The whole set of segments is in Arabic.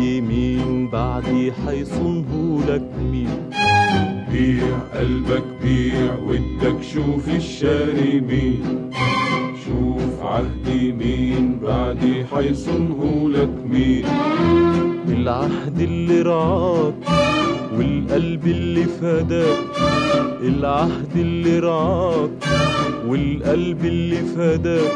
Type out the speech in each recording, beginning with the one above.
عهدي مين بعدي حيصونه لك مين؟ بيع قلبك بيع ودك شوف الشاري مين، شوف عهدي مين بعدي حيصونه لك مين. العهد اللي رعاك والقلب اللي فداك، العهد اللي رعاك والقلب اللي فداك،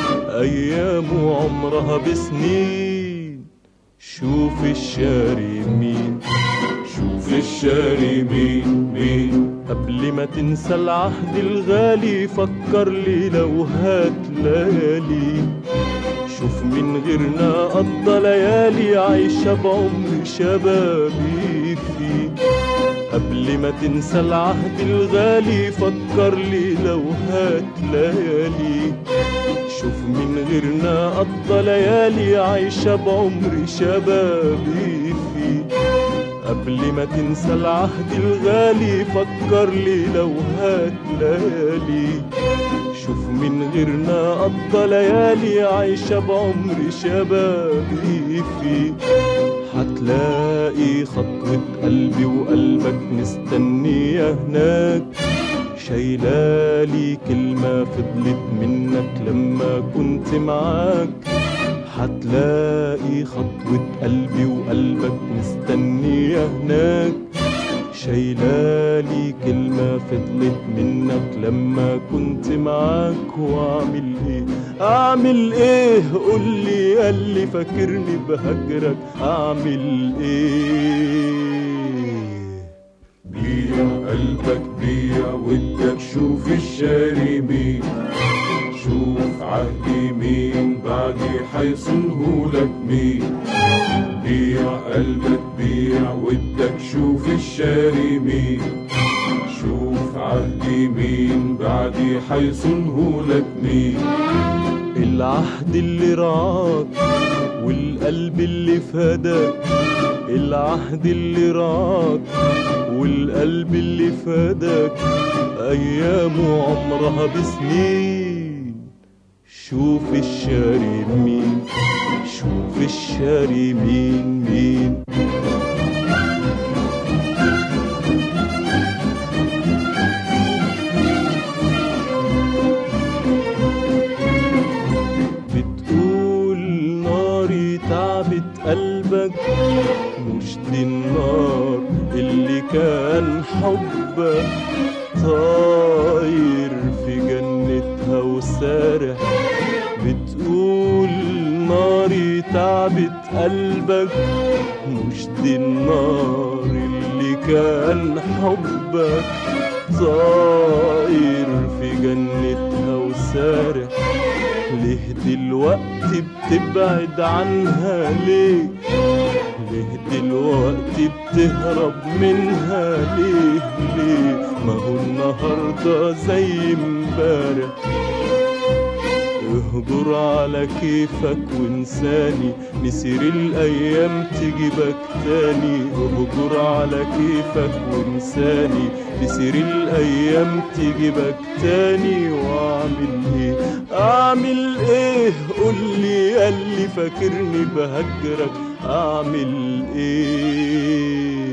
أيامه عمرها بسنين. شوف الشاري مين، شوف الشاري مين مين. قبل ما تنسى العهد الغالي فكر لي لو هات ليالي. شوف من غيرنا قضى ليالي عايشة بعمر شبابي فيه. قبل ما تنسى العهد الغالي فكر لي لو هات ليالي. شوف من غيرنا قضى ليالي عايشة بعمر شبابي فيه. قبل ما تنسى العهد الغالي فكر لي لو هات ليالي. شوف من غيرنا قضى ليالي عايشة بعمر شبابي فيه. هتلاقي خطوة قلبي وقلبك مستنية هناك، شايلالي كلمة فضلت منك لما كنت معاك. هتلاقي خطوة قلبي وقلبك مستنية هناك، شايلالي كلمة فضلت منك لما كنت معاك. واعمل ايه اعمل ايه قولي ياللي فاكرني بهجرك اعمل ايه؟ بيع قلبك بيع ودك شوف الشاري مين، شوف عهدي مين بعدي حيصونه لك مين. بيع قلبك بيع ودك شوف الشاري مين، شوف عهدي مين بعدي حيصونه لك مين. العهد اللي رعاك والقلب اللي فداك، العهد اللي رعاك والقلب اللي فداك، أيامه عمرها بسنين. شوف الشاري مين، شوف الشاري مين مين. بتقول ناري تعبت قلبك، مش دي النار اللي كان حبك طاير في جنتها وسارح. بتقول ناري تعبت قلبك، مش دي النار اللي كان حبك طاير في جنتها وسارح. ليه دلوقتي بتبعد عنها ليه؟ ليه دلوقتي بتهرب منها ليه؟ ليه ما هو النهارده زي امبارح. اهجر على كيفك وانساني، نسير الايام تجيبك تاني. اهجر على كيفك وانساني، نسير الايام تجيبك تاني. واعمل ايه اعمل ايه قولي ياللي فاكرني بهجرك اعمل ايه؟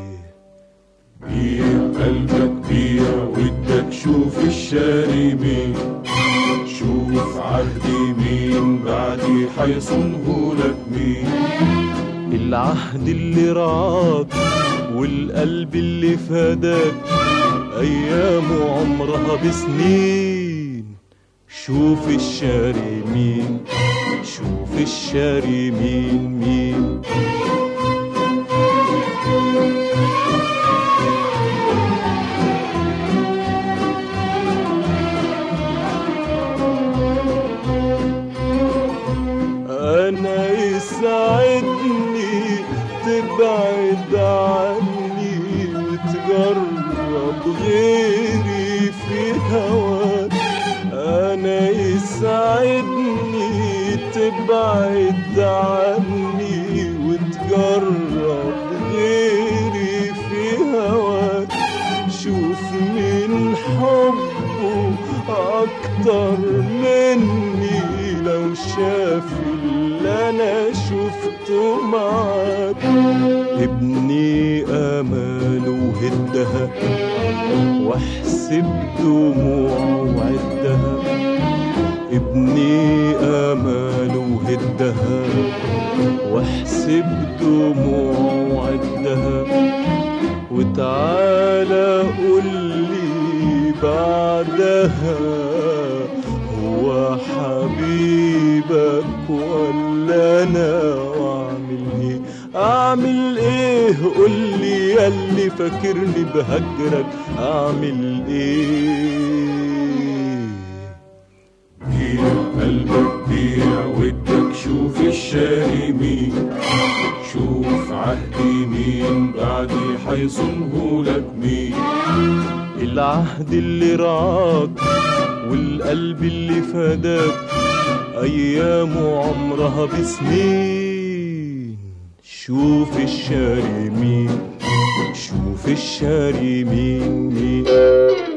بيع قلبك بيع ودك شوف الشاري مين، شوف عهدي مين بعدي حيصونه لك مين. العهد اللي رعاك والقلب اللي فداك، أيامه عمرها بسنين. شوف الشاري مين، شوف الشاري مين مين. أنا يسعدني تبعد عني وتجرب غيري في هواك. أنا يسعدني تبعد عني وتجرب غيري في هواك. شوف من حبه أكتر مني لو شاف اللي أنا شفته معاك. فداك، ابني آماله وهدها واحسب دموعه وعدها، ابني آماله وهدها واحسب دموعه وعدها، وتعالى قولي بعدها هو حبيبك ولا أنا؟ وأعمل إيه أعمل إيه قولي ياللي فاكرني بهجرك أعمل إيه؟ بيع قلبك بيع ودك، شوف الشاري مين، شوف عهدي مين بعدي حيصنهولك مين. العهد اللي رعاك والقلب اللي فداك أيامه عمرها بسنين، شوف الشاري مين، شوف الشاري مين.